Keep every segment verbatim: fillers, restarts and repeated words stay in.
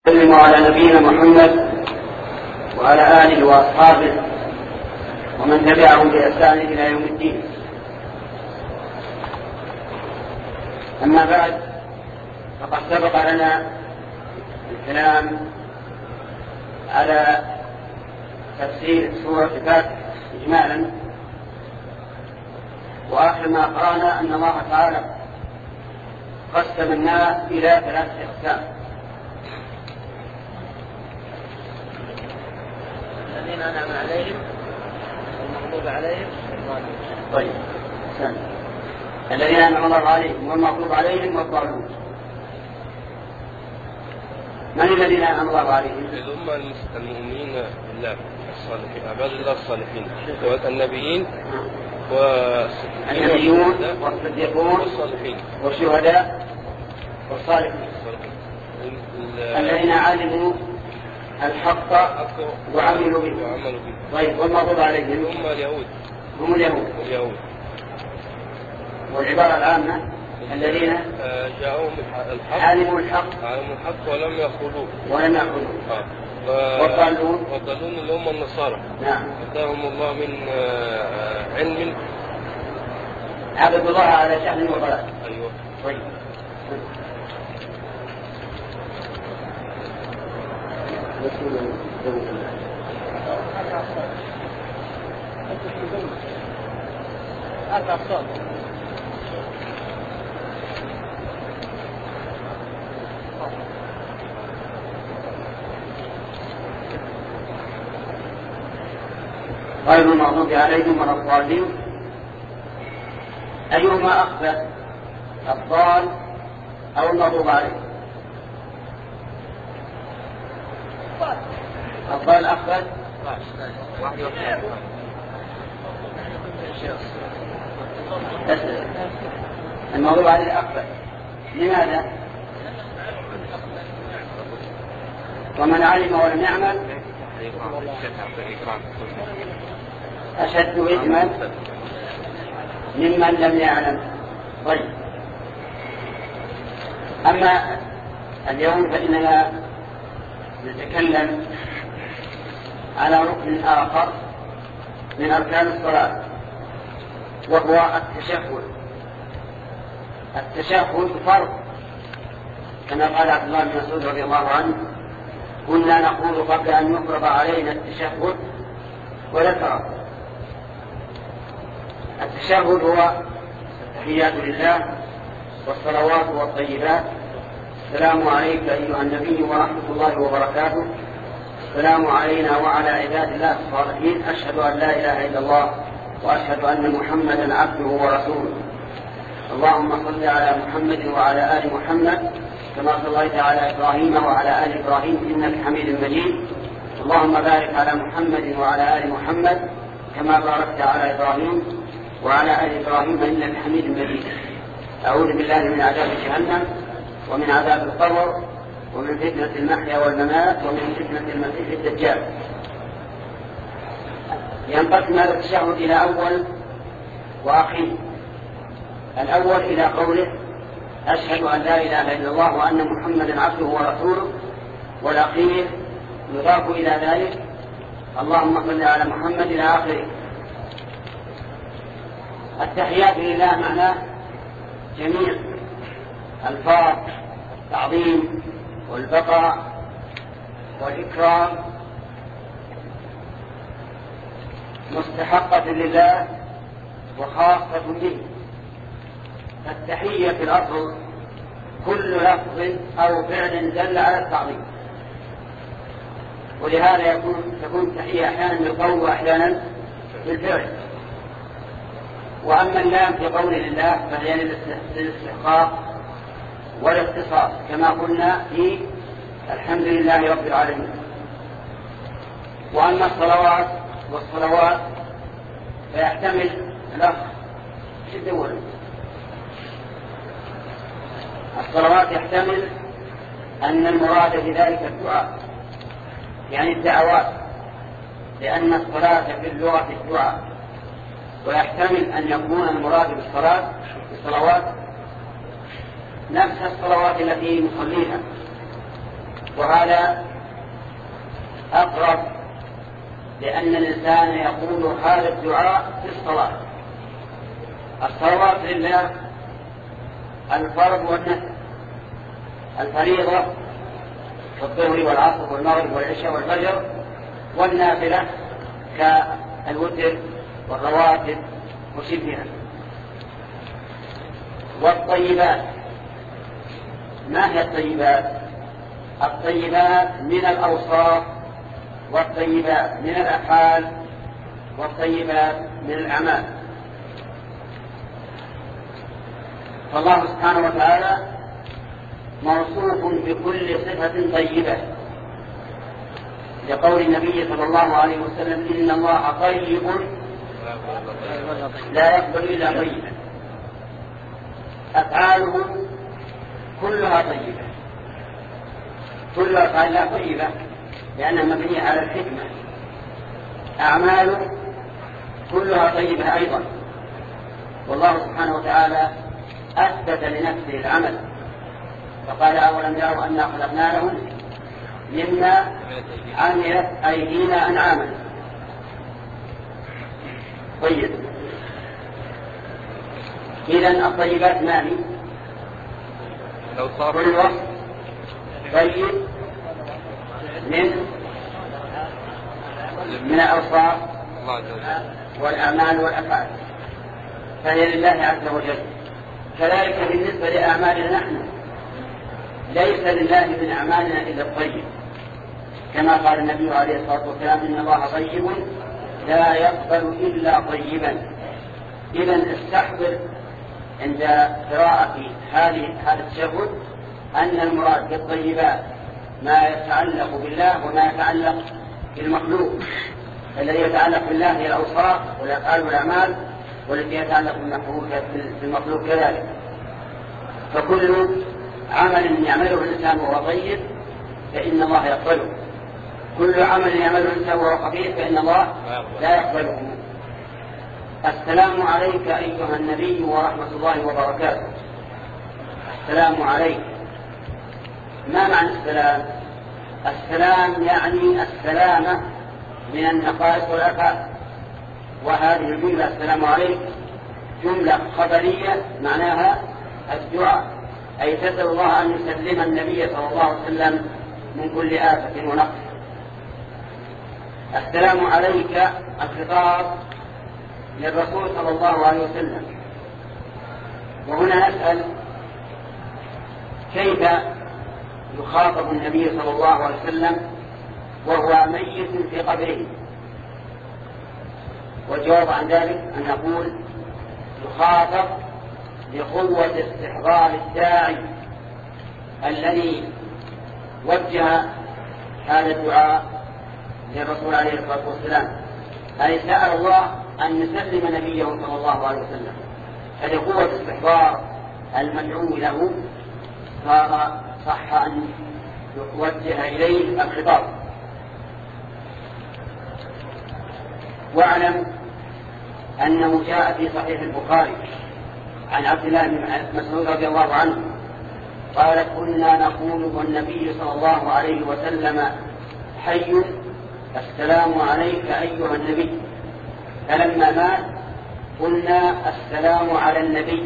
وسلم على نبينا محمد وعلى آله وأصحابه ومن تبعهم بإحسان إلى يوم الدين. أما بعد، فقد سبق لنا الكلام على تفسير سورة الفاتحة إجمالا، وآخر ما قرأنا أن الله تعالى قسم الناس إلى ثلاثة أقسام: الذين أنعم عليهم والمغضوب عليهم. طيب، سنة. الذين أنعم الله عليهم والمغضوب عليهم والضالون. من الذين أنعم الله عليهم؟ هم المؤمنين بالله الصالحين، عباد الله الصالحين، والنبيين والنبيون والصديقون والصالحين والشهداء والصالحين الذين علموا الحق وعملوا به. طيب، والمغضوب عليهم هم اليهود هم اليهود اليهود والعبارة العامة الذين جاءهم الحق علموا الحق علموا الحق ولم يأخذوه ولم يأخذوه آه. والضالون والضالون اللي هم النصارى. نعم. أتاهم الله من علم عبد الله على شأن وضلال. أيوة. طيب. أربع صوت. غير المغضوب عليهم ولا الضالين. أيهما أخفى، الضال أو المغضوب عليه؟ الضال أخفى. المغضوب عليه أخفى. لماذا؟ ومن علم ولم يعمل أشد إثما ممن لم يعلم. طيب، أما اليوم فإننا نتكلم على ركن آخر من أركان الصلاة، وهو التشهد. التشهد فرض، كما قال عبد الله بن مسعود رضي الله عنه: كنا نقول قبل أن يفرض علينا التشهد وذكره. التشهد هو التحيات لله والصلوات والطيبات: السلام عليك أيها النبي ورحمة الله وبركاته، السلام علينا وعلى عباد الله الصالحين، أشهد أن لا إله إلا الله وأشهد أن محمدا عبده ورسوله، اللهم صل على محمد وعلى آل محمد كما صليت على إبراهيم وعلى آل إبراهيم إنك حميد مجيد، اللهم بارك على محمد وعلى آل محمد كما باركت على إبراهيم وعلى آل إبراهيم إنك حميد مجيد. أعوذ بالله من عذاب جهنم ومن عذاب القبر ومن فتنة المحيا والممات ومن فتنة المسيح الدجال. ينقسم هذا التشهد إلى أول وأخير. الأول إلى قوله: أشهد أن لا إله إلا الله وأن محمدا عبده ورسوله. والأخير يضاف إلى ذلك: اللهم صل على محمد إلى آخره. التحيات لله معناه جميع الفاظ التعظيم والبقاء والإكرام مستحقة لله وخاصة به. التحية في الأصل كل لفظ أو فعل دل على التعظيم، ولهذا يكون تكون التحية أحيانا بالقول وأحيانا بالفعل. وأما اللام في قول الله فهي للاستحقاق والاختصاص، كما قلنا في الحمد لله رب العالمين. وأما الصلوات والصلوات فيحتمل الأخ شدة. الصلوات يحتمل أن المراد بذلك الدعاء، يعني الدعوات، لأن الصلاة في اللغة الدعاء. ويحتمل أن يكون المراد بالصلاة بالصلوات نفس الصلوات التي نصليها، وهذا أقرب، لأن الإنسان يقول هذا الدعاء في الصلاة. الصلوات لله الفرض والنفل، الفريضة كالظهر والعصر والمغرب والعشاء والفجر، والنافلة كالوتر والرواتب وشبهها. والطيبات، ما هي الطيبات؟ الطيبات من الأوصاف، والطيبات من الأفعال، والطيبات من الأعمال. فالله سبحانه وتعالى موصوف بكل صفة طيبة، لقول النبي صلى الله عليه وسلم إن الله طيب لا يقبل إلا طيبا. أفعاله كلها طيبة، كل أفعالها طيبة لأنها مبنية على الحكمة. أعماله كلها طيبة أيضا، والله سبحانه وتعالى أثبت لنفسه العمل، فقال أولم يروا أنا خلقنا لهم مما عملت أيدينا أنعاما. طيب، إذن الطيبات ماني كل وقت طيب من من الأوصاف والأعمال والأفعال، فهي لله عز وجل. كذلك بالنسبة لأعمالنا نحن، ليس لله من أعمالنا إلا الطيب، كما قال النبي عليه الصلاة والسلام إن الله طيب لا يقبل إلا طيبا. إذن استحضر عند قراءة هذه هذا التشهد أن المراد بالطيبات ما يتعلق بالله وما يتعلق بالمخلوق. الذي يتعلق بالله هي الأوصاف والأفعال والأعمال، والذي يتعلق بالمخلوق كذلك. فكل عمل يعمله الإنسان وهو طيب فإن الله يقبله، كل عمل يعمله الإنسان وهو خبيث فإن الله لا يقبله. السلام عليك أيها النبي ورحمة الله وبركاته. السلام عليك، ما معنى السلام؟ السلام يعني السلامة من النقائص والآفات. وهذه الجملة السلام عليك جملة خبرية معناها الدعاء، أي تسأل الله أن يسلم النبي صلى الله عليه وسلم من كل آفة ونقص. السلام عليك الخطاب للرسول صلى الله عليه وسلم. وهنا نسأل كيف يخاطب النبي صلى الله عليه وسلم وهو ميت في قبره؟ والجواب عن ذلك أن نقول يخاطب لقوة استحضار الداعي الذي وجه هذا الدعاء للرسول عليه الصلاة والسلام، أي سأل الله أن يسلم نبيه صلى الله عليه وسلم. فلقوة استحضار المدعو له صار صح أن يوجه إليه الخطاب. واعلم أنه جاء في صحيح البخاري عن عبد الله بن مسعود رضي الله عنه قال كنا نقول والنبي صلى الله عليه وسلم حي السلام عليك أيها النبي، فلما مات قلنا السلام على النبي.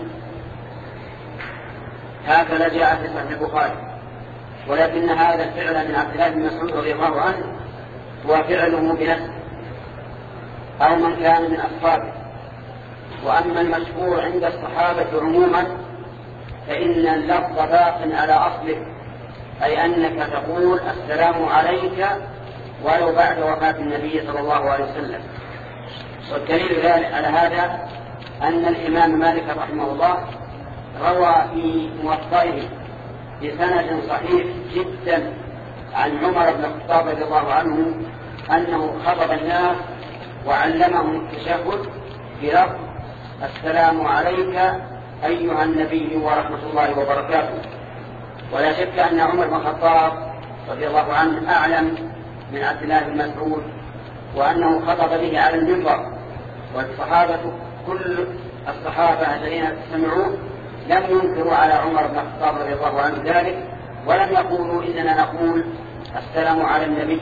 هكذا جاء في صحيح البخاري. ولكن هذا الفعل من عبد الله بن مسعود رضي الله عنه هو فعله بنفسه أو من كان من أصحابه. وأما المشهور عند الصحابة عموما فإن اللفظ باق على أصله، أي أنك تقول السلام عليك ولو بعد وفاة النبي صلى الله عليه وسلم. والدليل على هذا أن الإمام مالك رحمه الله روى في موطئه بسند صحيح جدا عن عمر بن الخطاب رضي الله عنه أنه خطب الناس وعلمهم التشهد بلفظ السلام عليك أيها النبي ورحمة الله وبركاته. ولا شك أن عمر بن الخطاب رضي الله عنه أعلم من عبد الله بن مسعود، وأنه خطب به على المنبر، والصحابة كل الصحابة الذين سمعوه لم ينكروا على عمر بن الخطاب رضي الله عنه ذلك، ولم يقولوا إننا نقول السلام على النبي.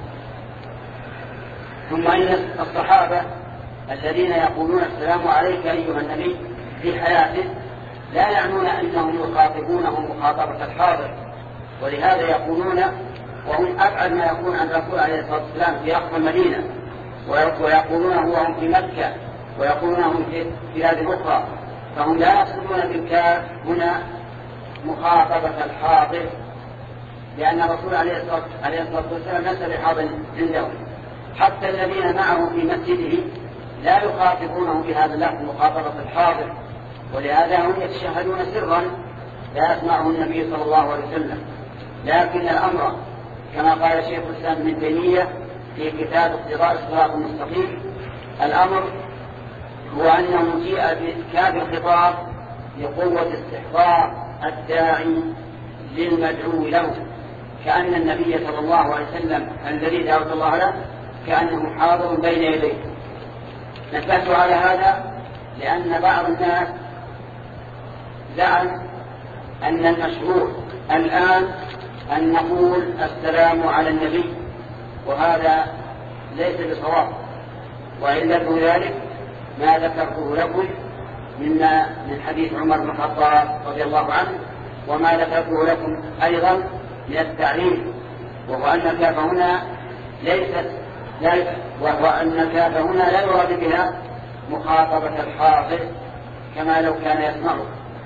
ثم إن الصحابة الذين يقولون السلام عليك أيها النبي في حياته لا يعنون أنهم يخاطبونه مخاطبة الحاضر، ولهذا يقولون وهم أبعد ما يكون عن الرسول عليه الصلاة والسلام في أقصى المدينة، ويقولونه وهم في مكة، ويقولونه في بلاد أخرى، فهم لا يقصدون بالكاف هنا مخاطبة الحاضر، لأن الرسول عليه الصلاة والسلام ليس بحاضر عندهم. حتى الذين معه في مسجده لا يخاطبونه بهذا اللفظ مخاطبة الحاضر، ولهذا هم يتشهدون سرا لا يسمعه النبي صلى الله عليه وسلم. لكن الأمر كما قال شيخ الإسلام ابن تيمية في كتاب اقتضاء الصراط المستقيم، الأمر هو أنه جيء بكاف الخطاب لقوة استحضار الداعي للمدعو له، كأن النبي صلى الله عليه وسلم الذي دعوت الله له كأنه حاضر بين يديه. نبهت على هذا لأن بعض الناس زعم أن المشروع الآن أن نقول السلام على النبي، وهذا ليس بصواب، وعلة ذلك ما ذكرته لكم مما من حديث عمر بن الخطاب رضي الله عنه، وما ذكرته لكم أيضا من التعريف، وهو أن الكاف هنا ليست وهو أن الكاف هنا لا يراد بها مخاطبة الحاضر كما لو كان يسمعه.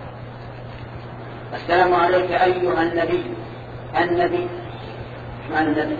السلام عليك أيها النبي. النبي ما النبي؟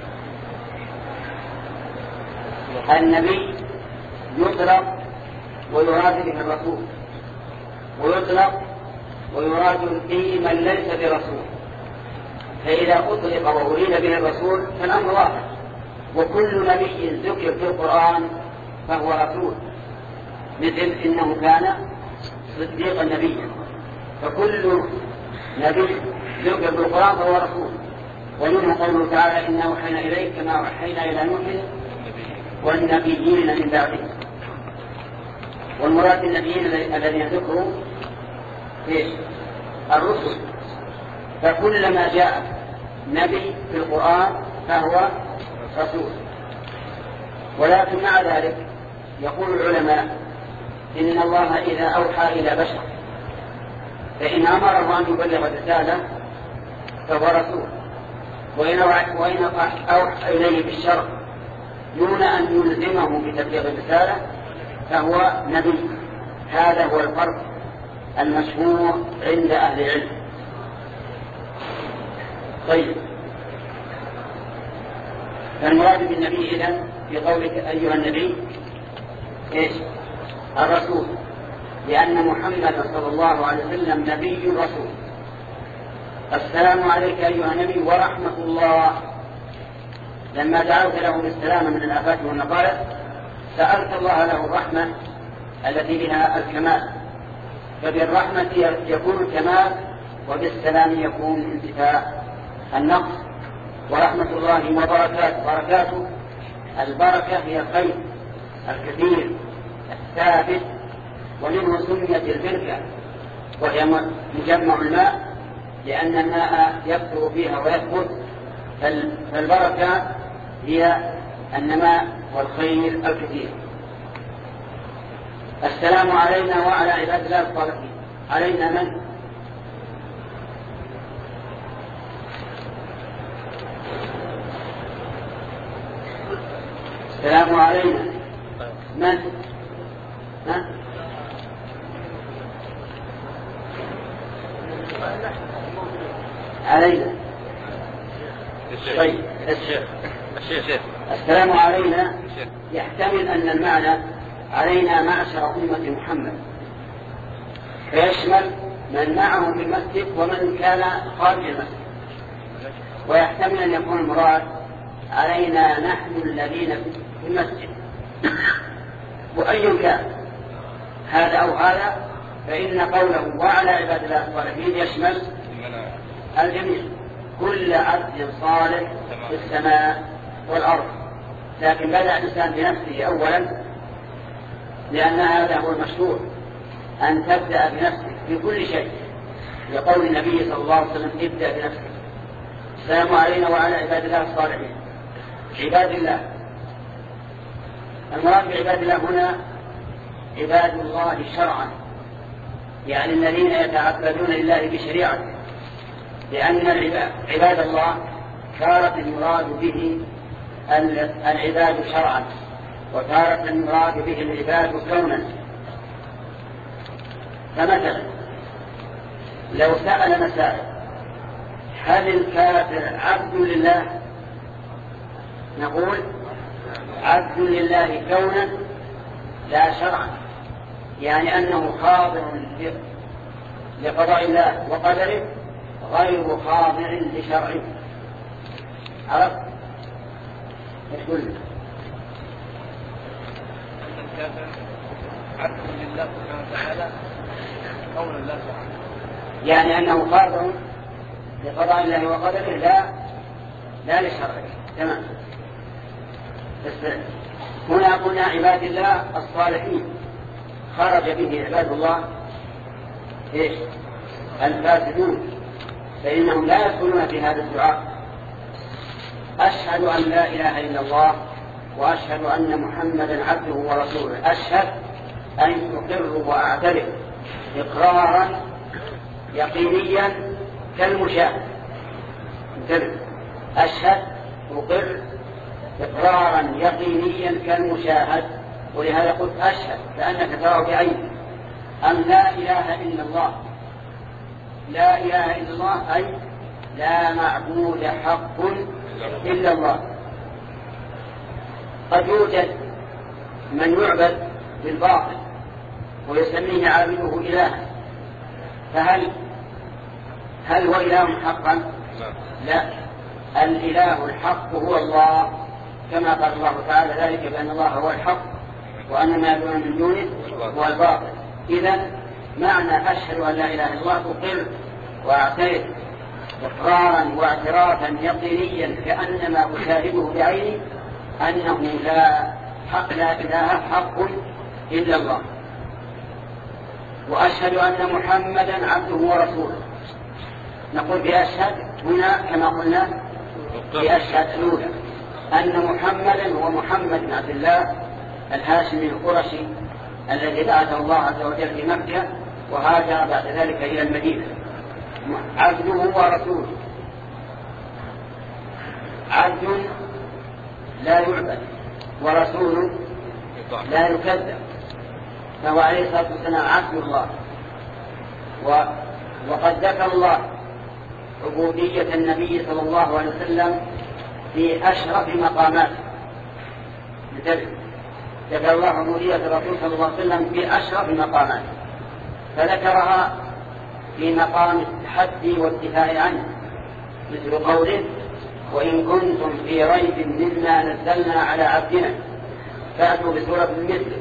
النبي يطلق ويراد به الرسول، ويطلق ويراد به من ليس برسول، فإذا أطلق وأريد به الرسول فالأمر واحد، وكل نبي ذكر في القرآن فهو رسول، مثل إنه كان صديقا نبيا، فكل نبي ذكر في القرآن فهو رسول. ومنه قوله تعالى إنا أوحينا إليك كما أوحينا إلى نوح والنبيين من بعده. والمراد بالنبيين الذين ذكروا في الرسل، فكلما جاء نبي في القرآن فهو رسول. ولكن مع ذلك يقول العلماء إن الله إذا أوحى إلى بشر فإن أمره أن يبلغ الرسالة فهو رسول، وإن أوحى إليه بالشرع دون أن يلزمه بتبليغ الرسالة فهو نبي. هذا هو الفرق المشهور عند أهل العلم. طيب، فالمراد بالنبي إذن في قولك أيها النبي إيش؟ الرسول، لأن محمد صلى الله عليه وسلم نبي رسول. السلام عليك أيها النبي ورحمة الله، لما دعوت له بالسلام من الآفات والنقائص سألت الله له الرحمة التي بها الكمال، فبالرحمة يكون الكمال وبالسلام يكون انتفاء النقص. ورحمة الله وبركاته، بركاته البركة هي الخير الكثير الثابت، ومنه سميت البركة وهي مجمع الماء لأن الماء يكثر فيها ويثبت، فالبركة هي النماء والخير الكثير. السلام علينا وعلى عباد الله الصالحين. علينا من؟ السلام علينا من؟ ها؟ علينا. طيب، الشيخ السلام علينا يحتمل أن المعنى علينا معشر أمة محمد، فيشمل من معهم في المسجد ومن كان خارج المسجد، ويحتمل أن يكون المراد علينا نحن الذين في المسجد. وأي كان هذا أو هذا فإن قوله وعلى عباد الله الصالحين يشمل الجميع، كل عبد صالح في السماء والأرض. لكن بدأ الإنسان بنفسه أولا، لأن هذا هو المشروع، أن تبدأ بنفسك في كل شيء، لقول النبي صلى الله عليه وسلم ابدأ بنفسك. السلام علينا وعلى عباد الله الصالحين. عباد الله، المراد بعباد الله هنا عباد الله شرعا، يعني الذين يتعبدون لله بشريعته، لأن عباد الله تارة المراد به العباد شرعا، وتارة المراد به العباد كونا. فمثلا لو سأل مسائل هل الكافر عبد لله؟ نقول عبد لله كونا لا شرعا، يعني أنه خاضع لقضاء الله وقدره غير خاضع لشرعه. عرفت؟ يقول الكافر عبد لله سبحانه وتعالى كونا لا شرعا، يعني أنه خاضع لقضاء الله وقدره لا لا لشرعه. تمام. بس هنا قلنا عباد الله الصالحين، خرج به عباد الله إيش؟ الفاسدون، فإنهم لا يدخلون في هذا الدعاء. أشهد أن لا إله إلا الله وأشهد أن محمدا عبده ورسوله. أشهد أن أقر وأعترف إقرارا يقينيا كالمشاهد. أشهد أقر إقرارا يقينيا كالمشاهد، ولهذا قلت أشهد كأنك تراه بعينك. أن لا إله إلا الله، لا إله إلا الله أي لا معبود حق إلا الله. قد يوجد من يعبد بالباطل ويسميه عابده إلها، فهل هل هو إله حقا؟ لا، الإله الحق هو الله، كما قال الله تعالى ذلك بأن الله هو الحق وأن ما يدعون من دونه هو الباطل. إذن معنى أشهد أن لا إله إلا الله أقر وأعترف إقرارا واعترافا يقينيا كأنما أشاهده بعيني أنه لا حق لا إله حق إلا الله. وأشهد أن محمدا عبده ورسوله. نقول بأشهد هنا كما قلنا بأشهد الأولى أن محمدا هو محمد بن عبد الله الهاشمي القرشي الذي بعثه الله عز وجل في مكة وهاجر بعد ذلك إلى المدينة. عبده ورسوله، عبد لا يعبد ورسول لا يكذب، فهو عليه الصلاة والسلام عبد الله. و... وقد ذكر الله عبودية النبي صلى الله عليه وسلم في أشرف مقاماته. مثل ذكر الله عبودية الرسول صلى الله عليه وسلم في أشرف مقاماته، فذكرها في مقام التحدي والدفاع عنه، مثل قوله وإن كنتم في ريب مما نزلنا على عبدنا فأتوا بسورة مثله.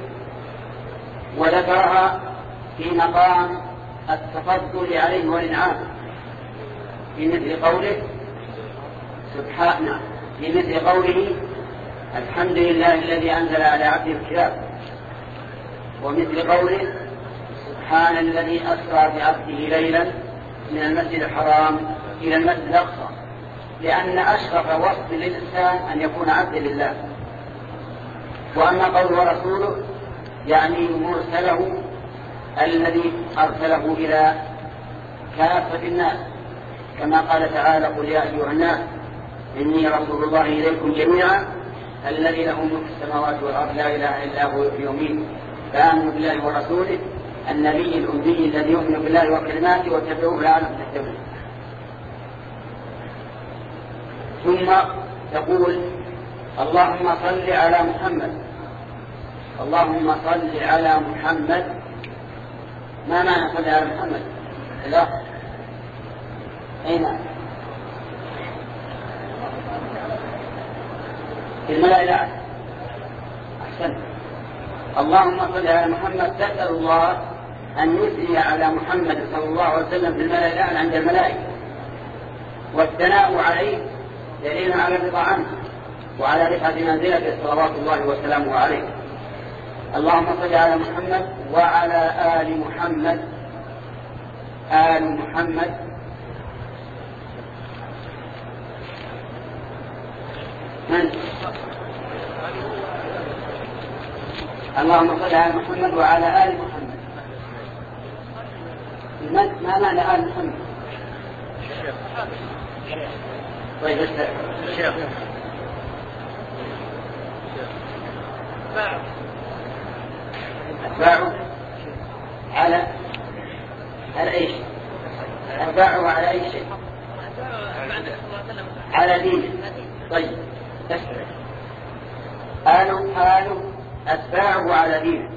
وذكرها في مقام التفضل عليه والإنعام في مثل قوله سبحانه، في مثل قوله الحمد لله الذي أنزل على عبده الكتاب، ومثل قوله سبحان الذي أسرى بعبده ليلا من المسجد الحرام إلى المسجد الأقصى، لأن أشرف وصف للإنسان أن يكون عبدا لله. وأما قول ورسوله يعني مرسله الذي أرسله إلى كافة الناس، كما قال تعالى قل يا أيها الناس إني رسول الله إليكم جميعا الذي له ملك السماوات والأرض لا إله إلا هو يحيي ويميت فآمنوا بالله ورسوله النبي الأمي الذي يؤمن بالله وكلماته واتبعوه لعلكم تهتدون. ثم تقول اللهم صل على محمد. اللهم صل على محمد، ما معنى صل على محمد؟ لا أين في الملائكة؟ أحسن. اللهم صل على محمد، تسأل الله أن يثني على محمد صلى الله عليه وسلم في الملائكة عند الملائكة، والثناء عليه دليل على الرضا عنه وعلى رفعة منزلته صلوات الله وسلامه عليه. اللهم صل على محمد وعلى آل محمد آل محمد. من؟ اللهم صل على محمد وعلى آل محمد. ما معنى آل محمد؟ طيب الشيخ أتباعه على على أي شيء؟ أتباعه على أي شيء؟ على دينه. طيب آل آل أتباعه على دينه.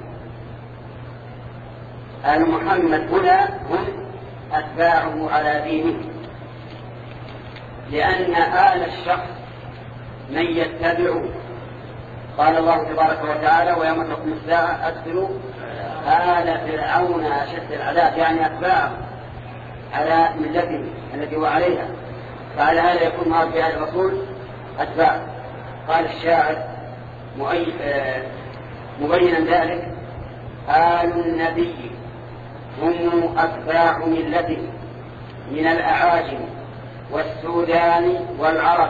آل محمد هنا هم أتباعه على دينه، لأن آل الشخص من يتبعه. قال الله تبارك وتعالى ويوم تقوم الساعة أدخلوا آل فرعون أشد العذاب، يعني أتباعه على ملته التي هو عليها، فعلى هذا يكون مراد بآل الرسول أتباع. قال الشاعر مبينا ذلك: آل النبي هم أتباع ملته من الأعاجم والسودان والعرب.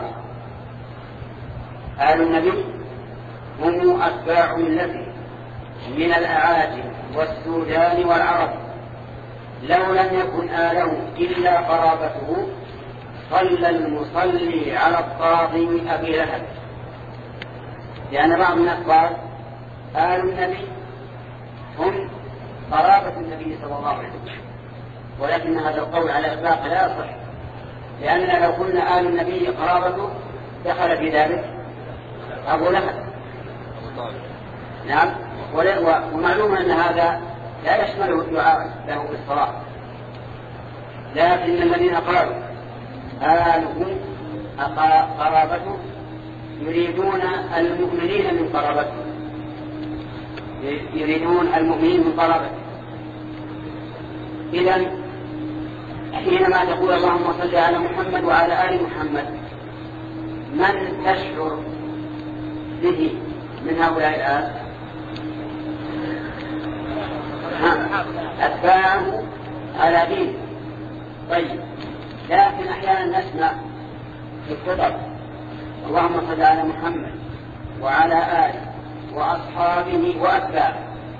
آل النبي هم أتباع ملته من الأعاجم والسودان والعرب، لو لم يكن آله إلا قرابته صلى المصلي على الطاغي أبي لهب. لأن بعض الناس قال آل النبي هم قرابة النبي صلى الله عليه وسلم، ولكن هذا القول على إطلاق لا يصح، لأننا لو قلنا آل النبي قرابته دخل في ذلك أبو لهب. نعم، ومعلوم أن هذا لا يشمله الدعاء له بالصلاة، لكن الذين قالوا آله قرابته يريدون المؤمنين من قرابته، يريدون المؤمنين من قرابته. إذن حينما تقول اللهم صل على محمد وعلى آل محمد، من تشعر به من هؤلاء الآل؟ أتباعه على دين. طيب، لكن أحيانا نسمع في الخطب اللهم صل على محمد وعلى آله وأصحابه وأتباعه،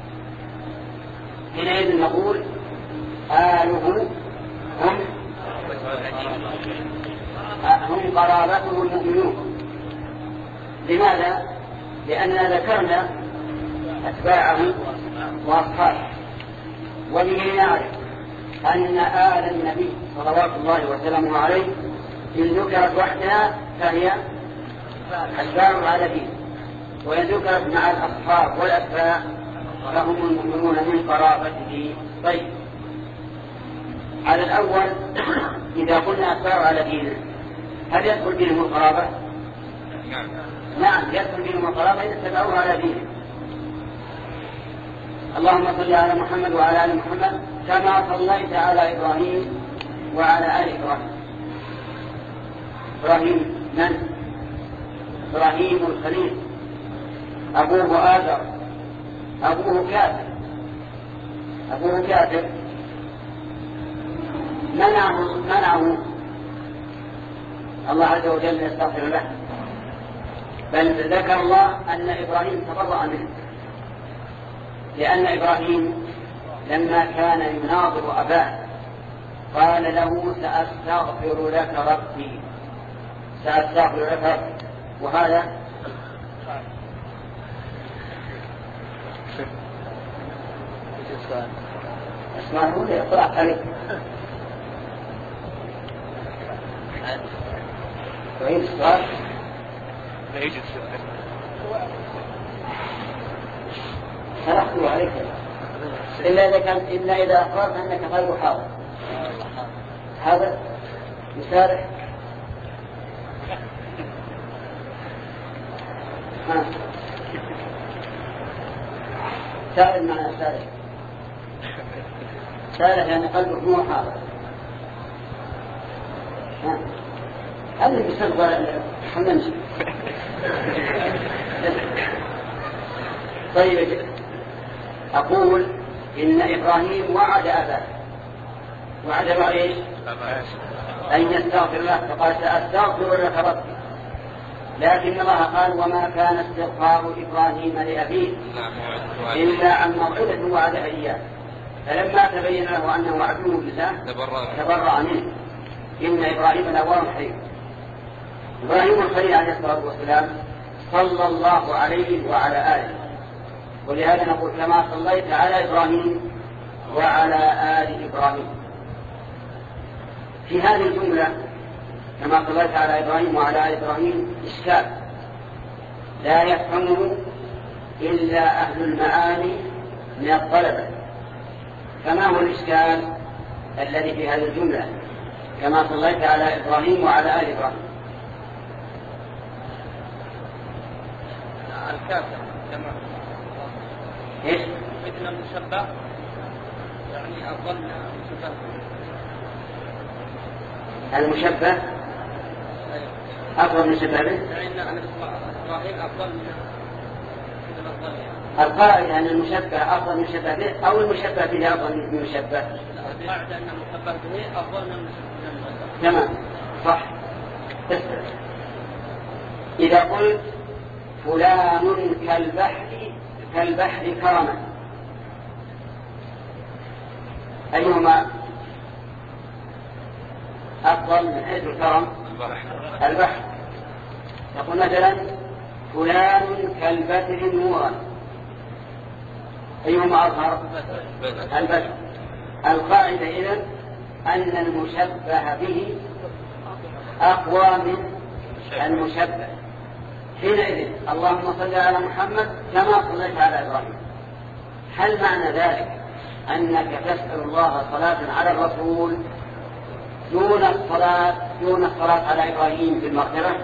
حينئذ نقول آله هم هم قرابته المؤمنون. لماذا؟ لأننا ذكرنا أتباعه وأصحابه، وبه نعرف أن آل النبي صلوات الله وسلامه عليه إن ذكرت وحدها فهي أتباع على دين، وإن ذكرت مع الأصحاب والأتباع فهم المؤمنون من قرابته. طيب، على الأول إذا قلنا أتباع على دين هل يدخل بهم القرابة؟ نعم، يدخل بهم القرابة إذا اتبعوه على دين. اللهم صل على محمد وعلى آل محمد كما صليت على إبراهيم وعلى آل إبراهيم. إبراهيم من؟ إبراهيم الخليل، أبوه آذر، أبوه كافر، أبوه كافر منعه منعه الله عز وجل يستغفر له، بل ذكر الله أن إبراهيم تبرأ منه، لأن إبراهيم لما كان يناظر أباه قال له سأستغفر لك ربي، سأستغفر لك ربي. وهذا اسمعه لي اقرأ عليك. تعيد السؤال؟ نعيد السؤال. سنحكم عليك إلا إذا كان إلا إذا أقررت أنك غير حاضر. هذا يسارع. ها سارع معنا سارع سارع يعني قلبك مو حاضر. ها هذا بيستغفر حنمشي. طيب، أقول إن إبراهيم وعد أباه وعدم ايش؟ ان يستغفر له، فقال ساستغفر لك ربي. لكن الله قال وما كان استغفار ابراهيم لابيه الا عن موعظة وعدها اياه، فلما تبين له انه عدو لله تبرأ منه. ان ابراهيم لأواه حليم. ابراهيم الخليل عليه الصلاه والسلام صلى الله عليه وعلى اله، ولهذا نقول كما صليت على ابراهيم وعلى ال ابراهيم. في هذه الجمله كما صليت على ابراهيم وعلى ال ابراهيم اشكال لا يفهمه الا اهل المعاني من الطلبه. فما هو الاشكال الذي في هذه الجمله كما صليت على ابراهيم وعلى ال ابراهيم؟ الكافر كما ايش؟ مثل المشبه، يعني أفضل مشبه. المشبه أفضل من شبه به؟ يعني أن إبراهيم أفضل من الأفضل. القاعدة أن المشبه أفضل من شبه به أو المشبه به أفضل من المشبه؟ القاعدة أن المشبه به أفضل من المشبه. تمام صح. تسلم. إذا قلت فلان كالبحر كالبحر كرما، أيهما أفضل من حيث الكرم؟ البحر. تقول مثلا فلان كالبدر نورا، أيهما أظهر؟ البدر. القاعدة إذن أن المشبه به أقوى من المشبه. حينئذ اللهم صل على محمد كما صليت على إبراهيم. هل معنى ذلك أنك تسأل الله صلاة على الرسول دون الصلاة دون الصلاة على إبراهيم في المغفرة؟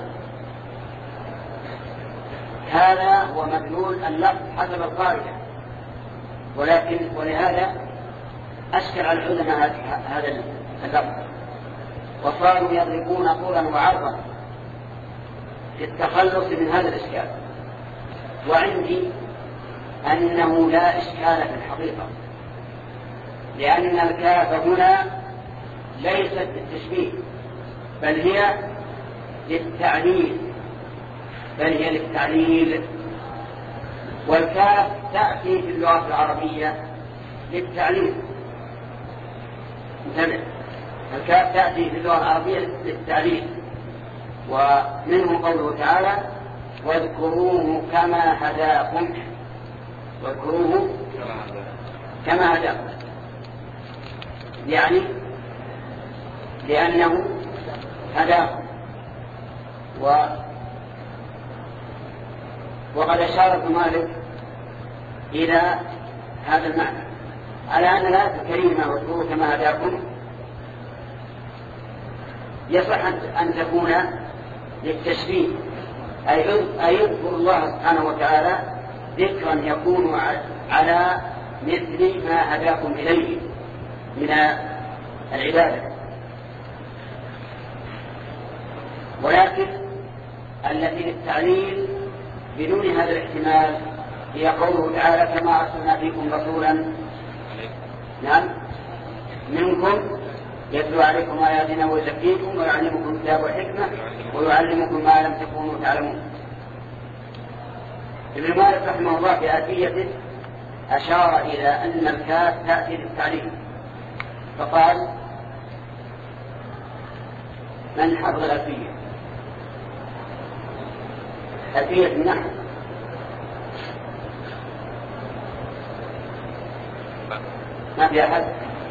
هذا هو مدلول اللفظ حسب القاعدة، ولكن ولهذا أشكل على العلماء هذا اللفظ، وصاروا يضربون طولا وعرضا في التخلص من هذا الإشكال. وعندي أنه لا إشكال في الحقيقة، لأن الكاف هنا ليست للتشبيه بل هي للتعليل بل هي للتعليل والكاف تأتي في اللغة العربية للتعليل. انتبه، الكاف تأتي في اللغة العربية للتعليل، ومنه قوله تعالى واذكروه كما هداكم، واذكروه كما هداكم، يعني لأنه هداكم. و وقد أشار ابن مالك إلى هذا المعنى على أن الآية الكريمة واذكروه كما هداكم يصح أن تكون للتشبيه، أي يذكر الله سبحانه وتعالى ذكرا يكون على مثل ما هداكم إليه من العبادة. ولكن التي للتعليل بدون هذا الاحتمال هي قوله تعالى كما أرسلنا فيكم رسولا نعم منكم يتلو عليكم آياتنا ويزكيكم ويعلمكم الكتاب والحكمة ويعلمكم ما لم تكونوا تعلمون. ابن مالك رحمه الله في آتيته أشار إلى أن الكاف تأتي للتعليم، فقال من حفظ الألفية ألفية النحو ما في أحد؟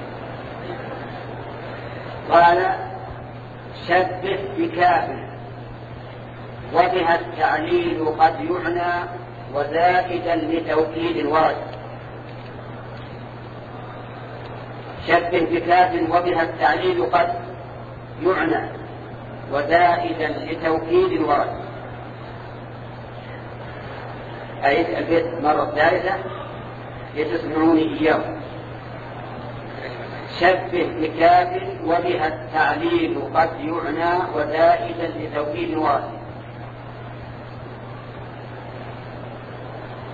قال شبه بكاف وبها التعليل قد يعنى وزائدا لتوكيد الورد. شبه بكاف وبها التعليل قد يعنى وزائدا لتوكيد الورد. أي البيت مرة ثالثة لتسمعوني إياه. شبه بكاف وبها التعليل قد يعنى وزائدا لتوكيد الورد.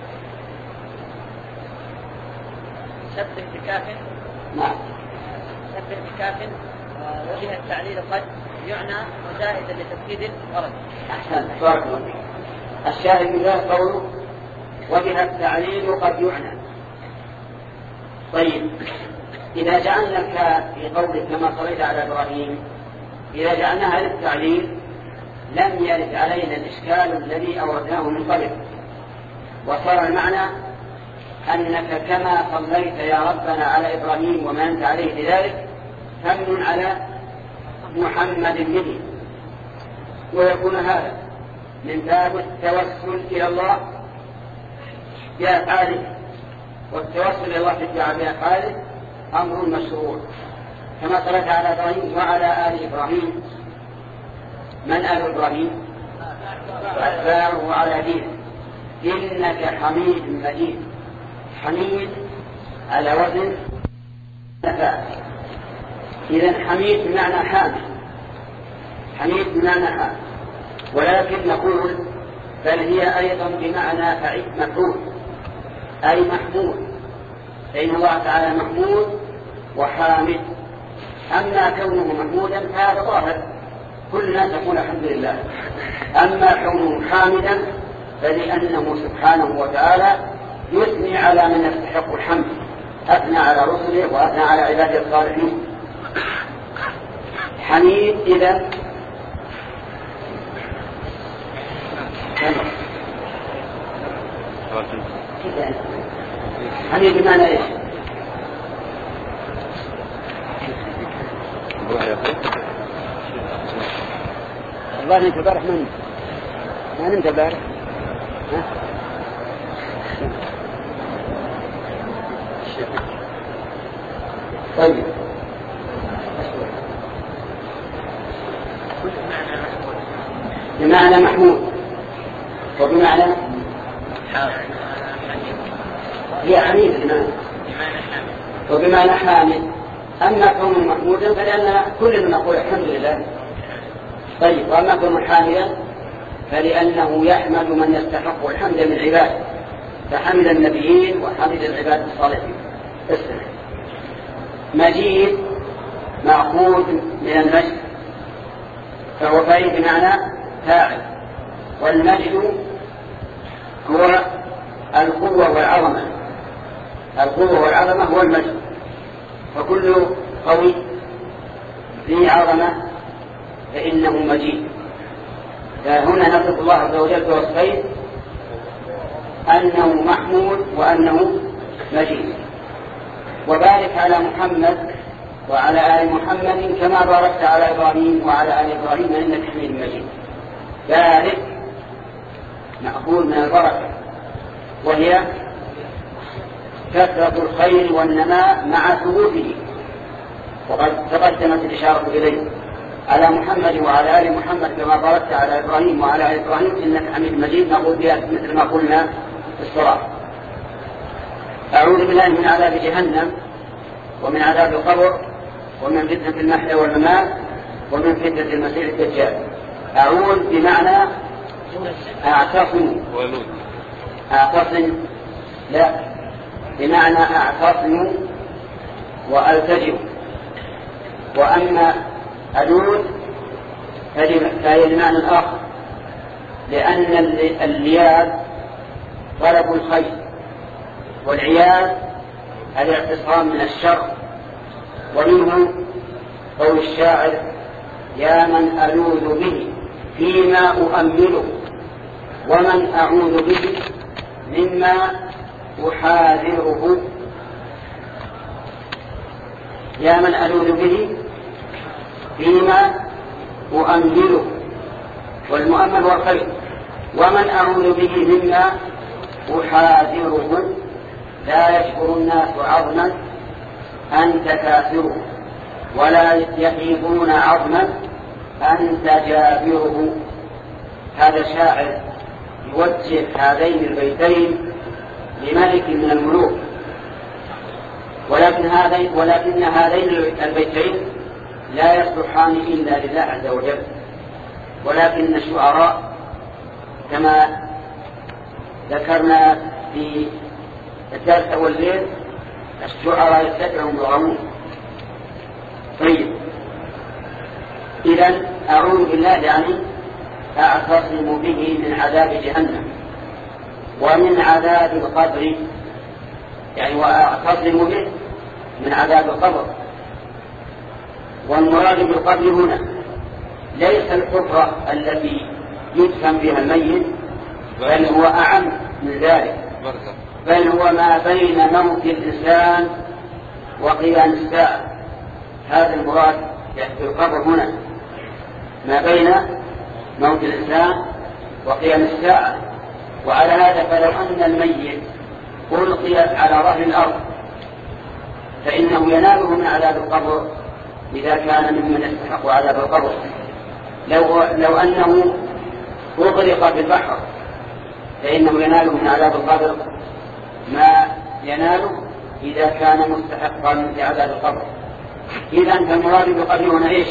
شبه بكاف نعم يشبه بكاف وجه التعليل قد يعنى وزائدا لتفكيد الغرض. أحسن بارك الله فيك. الشاهد من ذلك قوله وجه التعليل قد يعنى. طيب إذا جعلنا الكاف في قولك كما صليت على إبراهيم إذا جعلناها للتعليل لم يرد علينا الإشكال الذي أوردناه من قبل، وصار المعنى أنك كما صليت يا ربنا على إبراهيم وما أنت عليه بذلك فمن على محمد به، ويكون هذا من باب التوسل إلى الله بأفعاله، والتوسل إلى الله بأفعاله أمر مشروع كما صليت على إبراهيم وعلى آل إبراهيم. من آل إبراهيم؟ وأتباعه على دينه إنك حميد مجيد. حميد على وزن فاعل. إذن حميد بمعنى حامد، حميد بمعنى حامد، ولكن نقول بل هي أيضا بمعنى فعيل مفعول أي محمود، فإن الله تعالى محمود وحامد. أما كونه محمودا فهذا ظاهر كل الناس يقول الحمد لله، أما كونه حامدا فلأنه سبحانه وتعالى يثني على من يستحق الحمد، أثنى على رسله وأثنى على عباده الصالحين. حميد إذا حميد بمعنى إيش؟ والله أنت بارح من ما أنت بارح طيب بمعنى محمود وبمعنى هي حميد بمعنى وبمعنى حامد. أما كونه محمودا فلأن كلنا نقول الحمد لله. طيب وأما كونه حامدا فلأنه يحمد من يستحق الحمد من عباده، فحمد النبيين وحمد العباد الصالحين. اسمع، مجيد مأخوذ من المجد فهو فاعل بمعنى فاعل، والمجد هو القوة والعظمة، القوة والعظمة هو المجد، فكل قوي ذي عظمة فإنه مجيد. فهنا نصف الله عز وجل بوصفين أنه محمود وأنه مجيد. وبارك على محمد وعلى آل محمد كما باركت على إبراهيم وعلى آل إبراهيم إنك حميد مجيد. بارك مأخوذ من البركة وهي كثرة الخير والنماء مع ثبوته، وقد تقدمت الإشارة إليه على محمد وعلى آل محمد كما باركت على إبراهيم وعلى آل إبراهيم إنك حميد مجيد، نقول بها مثل ما قلنا في الصلاة. أعوذ بالله من عذاب جهنم ومن عذاب القبر ومن فتنة المحيا والممات ومن فتنة المسيح الدجال. أعوذ بمعنى أعتصم، أعتصم لا بمعنى أعتصم وألتجئ. وأما ألوذ فهي بمعنى آخر، لأن اللياذ طلب الخير والعياذ الاعتصام من الشر. ومنه قول الشاعر يا من ألوذ به فيما أؤمله ومن أعوذ به مما أحاذره. يا من ألوذ به فيما أؤمله، والمؤمل هو الخير، ومن أعوذ به مما أحاذره. لا يشكر الناس عظما أنت كافره ولا يحيطون عظما أنت جابره. هذا شاعر يوجه هذين البيتين لملك من الملوك، ولكن هذين ولكن هذين البيتين لا يصلحان إلا لله عز وجل. ولكن الشعراء كما ذكرنا في الدرس والليل الشعراء يتبعهم يغرمون، طيب، إذن أعوذ بالله يعني أعتصم به من عذاب جهنم ومن عذاب القبر، يعني وأعتصم به من عذاب القبر. والمراد بالقبر هنا ليس الحفرة التي يدفن بها الميت، بل هو أعم من ذلك، بل هو ما بين موت الإنسان وقيام الساعة. هذا المراد في القبر هنا، ما بين موت الإنسان وقيام الساعة. وعلى هذا فلو أن الميت ألقي على ظهر الأرض فإنه يناله من عذاب القبر إذا كان ممن يستحق عذاب القبر. لو, لو أنه أغرق في البحر فإنه يناله من عذاب القبر ما يناله إذا كان مستحقا لعذاب القبر. إذن فالمراد بالقبر هنا إيش؟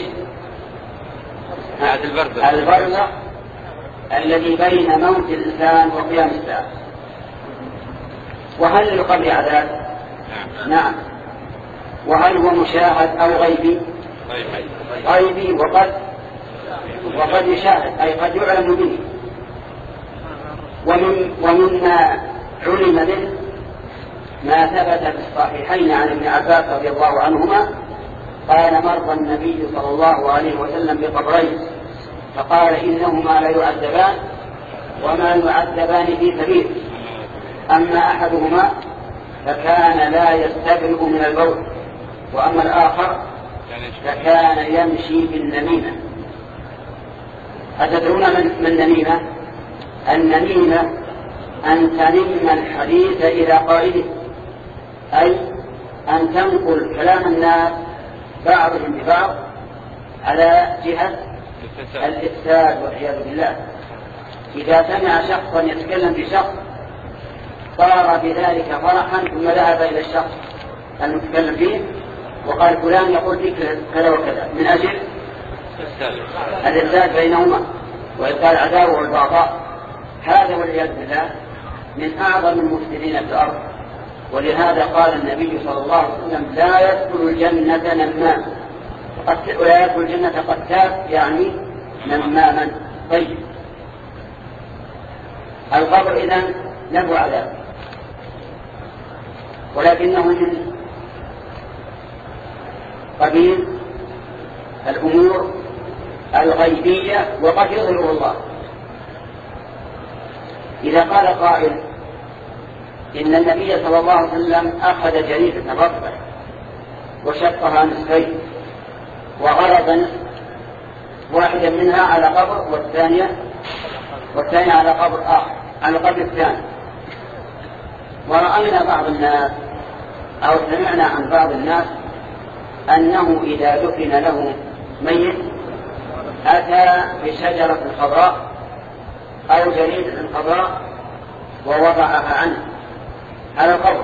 البرزخ الذي بين موت الإنسان وقيام الساعة. وهل للقبر عذاب؟ نعم. وهل هو مشاهد أو غيبي؟ غيبي، وقد وقد يشاهد أي قد يعلم به. ومن ومما علم به ما ثبت في الصحيحين عن ابن عباس رضي الله عنهما قال مر النبي صلى الله عليه وسلم بقبرين فقال إنهما لا يعذبان وما يعذبان في كبير، أما أحدهما فكان لا يستبرئ من البول، وأما الآخر فكان يمشي بالنميمة. أتدرون من النميمة؟ النميمة أن تنم الحديث إلى قائله، أي أن تنقل كلام الناس بعضهم ببعض على جهة الإفساد والعياذ بالله. إذا سمع شخصا يتكلم بشخص صار بذلك فرحا ثم ذهب إلى الشخص المتكلم فيه وقال فلان يقول فيك كذا وكذا من أجل الإفساد بينهما وإبقاء العداوة والبغضاء. هذا والعياذ بالله من أعظم المفسدين في الأرض. ولهذا قال النبي صلى الله عليه وسلم لا يدخل الجنة نمام، ولا يدخل الجنة قتال يعني نماما. طيب، القبر إذن له عذاب، ولكنه من قبيل الأمور الغيبية وقد يظهر الله. إذا قال قائل إن النبي صلى الله عليه وسلم أخذ جريدة رطبة وشقها نصفين وغرض نصف واحدا منها على قبر والثانية والثانية على قبر آخر على قبر الثاني، ورأينا بعض الناس أو سمعنا عن بعض الناس أنه إذا دفن له ميت أتى بشجرة خضراء أو جريدة خضراء ووضعها عنه على القبر.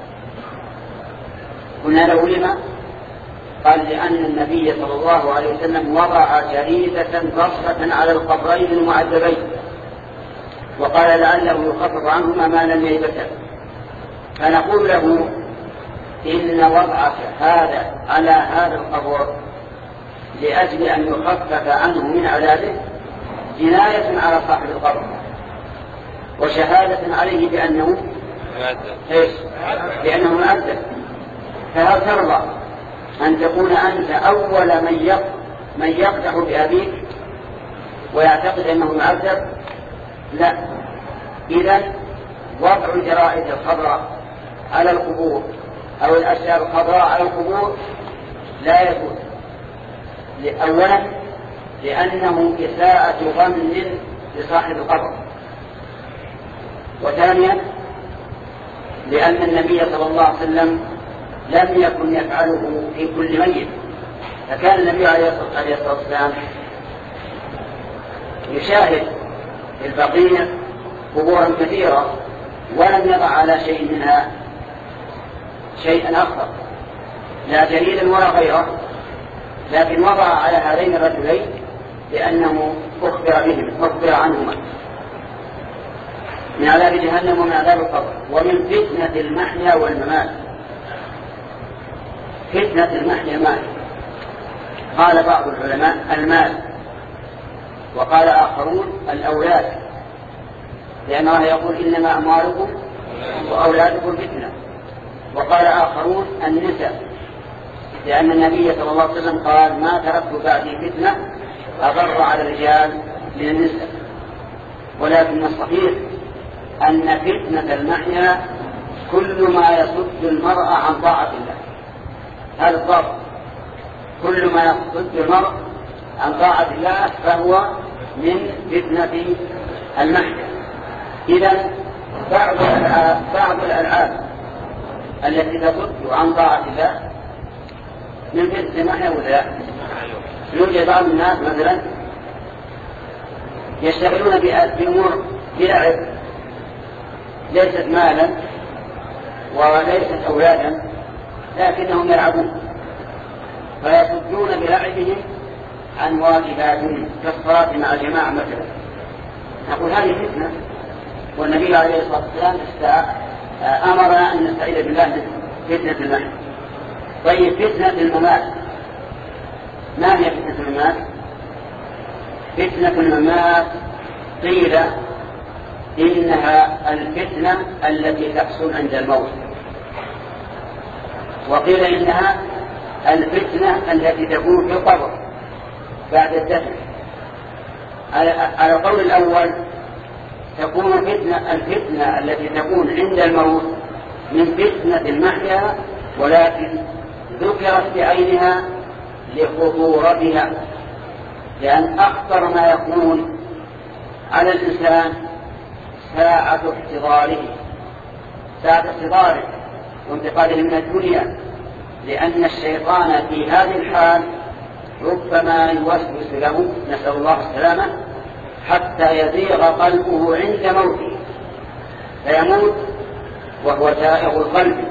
قلنا له لما؟ قال لأن النبي صلى الله عليه وسلم وضع جريدة بصرة على القبرين المعذبين وقال لعله يخفف عنهما ما لم ييبتا. فنقول له إن وضعك هذا على هذا القبر لأجل أن يخفف عنه من عذابه جناية على صاحب القبر وشهادة عليه بأنه إيش؟ بأنه معذب. فهل ترضى أن تكون أنت أول من من يقدح بأبيك ويعتقد أنه معذب؟ لا. إذن وضع الجرائد الخضراء على القبور أو الأشياء الخضراء على القبور لا يجوز. أولا لأنه إساءة ظن لصاحب القبر، وثانيا لأن النبي صلى الله عليه وسلم لم يكن يفعله في كل ميت، فكان النبي عليه الصلاة والسلام يشاهد البقية قبورا كثيرة ولم يضع على شيء منها شيئا آخر لا جليلا ولا غيره، لكن وضع على هذين الرجلين لأنه أخبر بهم أخبر عنهما من عذاب جهنم ومن عذاب القبر ومن فتنة المحيا والممات. فتنة المحيا مات قال بعض العلماء المال، وقال آخرون الأولاد، لأن الله يقول إنما أموالكم وأولادكم فتنة. وقال آخرون النساء، لأن النبي صلى الله عليه وسلم قال ما تركت بعدي فتنة أضر على الرجال من النساء. ولكن الصحيح أن فتنة المحيا كل ما يصد المرء عن طاعة الله، هذا الضابط، كل ما يصد المرء عن طاعة الله فهو من فتنة المحيا. إذن بعض الألعاب, بعض الألعاب التي تصد عن طاعة الله من فتنة المحيا ولا يوجد بعض الناس مثلا يشتغلون بأمور بلعب ليست مالا وليست أولادا، لكنهم يلعبون فيصدون بلعبهم عن واجباتهم كالصلاة مع الجماعة مثلا. نقول هذه فتنة، والنبي عليه الصلاة والسلام أمرنا أن نستعيذ بالله من فتنة المال. طيب فتنة الممات، ما هي فتنة الممات؟ فتنة الممات قيل إنها الفتنة التي تحصل عند الموت، وقيل إنها الفتنة التي تكون في القبر بعد الدفن. على القول الأول تكون فتنة الفتنة التي تكون عند الموت من فتنة المحيا، ولكن ذكرت بعينها لخطورتها، لأن أخطر ما يكون على الإنسان ساعة احتضاره ساعة احتضاره وانتقاله من الدنيا، لأن الشيطان في هذه الحال ربما يوسوس له، نسأل الله السلامة، حتى يزيغ قلبه عند موته فيموت وهو زائغ القلب.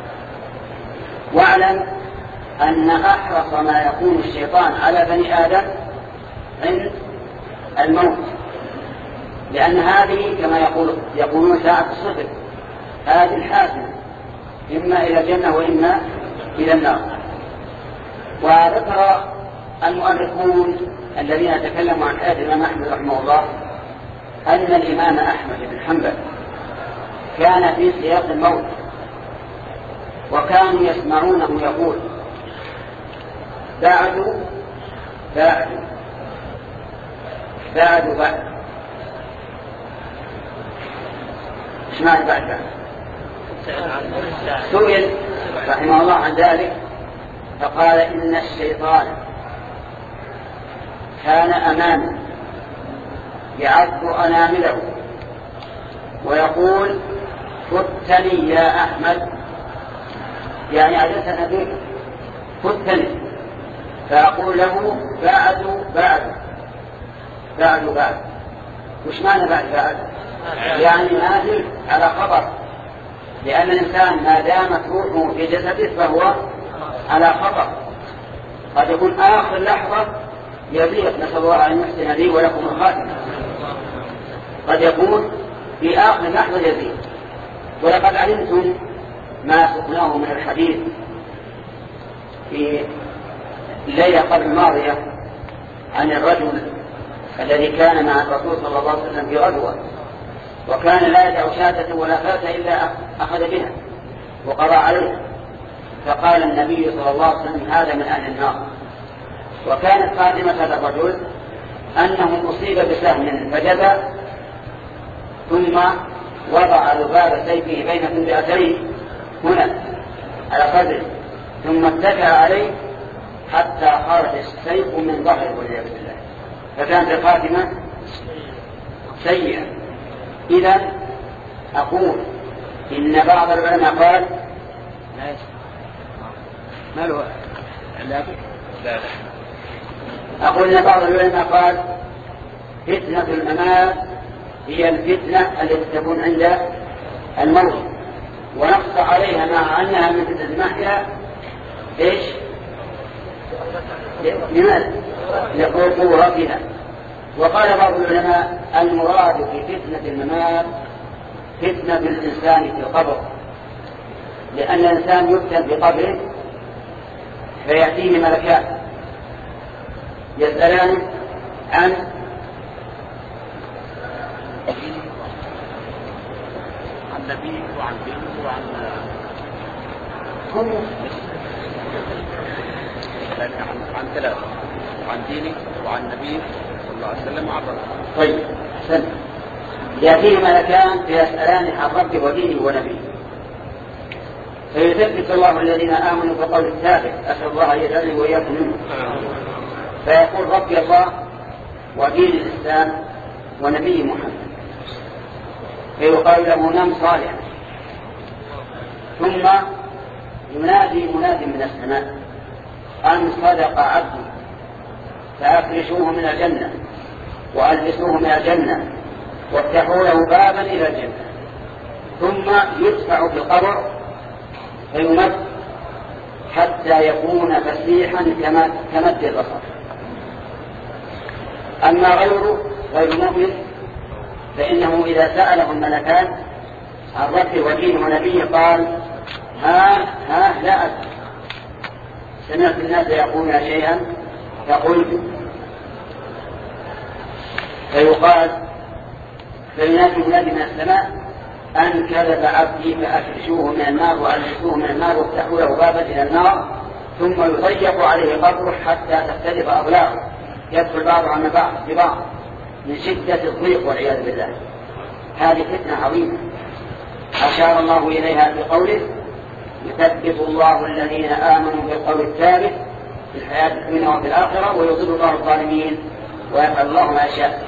واعلم أن أحرص ما يكون الشيطان على بني آدم عند الموت، لأن هذه كما يقول يقولون ساعة الصفر، هذه الحاسمة، إما إلى الجنة وإما إلى النار. وذكر المؤرخون الذين تكلموا عن حياة الإمام أحمد رحمه الله أن الإمام أحمد بن حنبل كان في سياق الموت، وكانوا يسمعونه يقول بعد بعد بعد بعد. ايش معنى بعد بعد؟ سئل رحمه الله عن ذلك فقال إن الشيطان كان أمامه يعض أنامله ويقول فتني يا أحمد، يعني عجزت بك فتني، فأقول له بعد بعد بعد بعد. وش معنى بعد بعد؟ يعني نازل على خطر، لأن الإنسان ما دامت روحه في جسده فهو على خطر، قد يكون آخر لحظة يضيق، نسأل الله أن يحسن لي ولكم الخاتمة، قد يكون في آخر لحظة يضيق. ولقد علمتم ما سقناه من الحديث في الليلة قبل الماضية عن الرجل الذي كان مع الرسول صلى الله عليه وسلم في غزوة، وكان لا يدع شاة ولا فاة إلا أخذ بها وقضى عليها، فقال النبي صلى الله عليه وسلم هذا من أهل النار. وكانت خاتمة هذا الرجل أنه أصيب بسهم فجزى، ثم وضع ذباب سيفه بين ثنبأتين هنا على صدره، ثم اتكأ عليه حتى خرج السيف من ظهره والعياذ بالله، فكانت الخاتمة سيئة. إذا أقول إن بعض العلماء قال ما له علاقة؟ أقول إن بعض العلماء قال فتنة الممات هي الفتنة التي تكون عند الموت، ونقص عليها مع أنها من فتنة المحيا إيش؟ لماذا؟ لخطورتها. وقال بعض العلماء المراد في فتنة الممات فتنة الإنسان في القبر، لأن الإنسان يفتن في قبره فيأتيه ملكان يسألان عن عن النبي وعن دينه وعن هم عن عن ثلاثة، عن دينه وعن النبي صلى الله عليه وسلم وعن ربه. طيب أحسن. يأتيه ملكان فيسألان عن ربه ودينه ونبيه، فيثبت الله الذين آمنوا بقول الثابت، أسأل الله أن يجعلني وإياكم منه. فيقول ربي الله ودين الإسلام ونبي محمد، فيقال له نم صالحا. ثم ينادي مناد من السماء أن صدق عبدي، فأفرشوه من الجنة وألبسوه من الجنة وافتحوا له بابا إلى الجنة. ثم يدفع في القبر فيمد حتى يكون فسيحا كمد البصر. أما غيره غير المؤمن فإنه إذا سأله الملكان عن ربه ودينه ونبيه قال ها ها لا أدري، سمعت الناس يقولون شيئا فقلت. فيقال فينادي منادي من السماء أن كذب عبدي فأفرشوه من النار وألبسوه من النار وافتحوا له بابا إلى النار، ثم يضيق عليه قبره حتى تختلف أضلاعه، يدخل بعضها عن بعض ببعض من شدة الضيق والعياذ بالله. هذه فتنة عظيمة أشار الله إليها بقوله يثبت الله الذين آمنوا بالقول الثابت في الحياة الدنيا وفي الآخرة ويضل الله الظالمين ويفعل الله ما يشاء.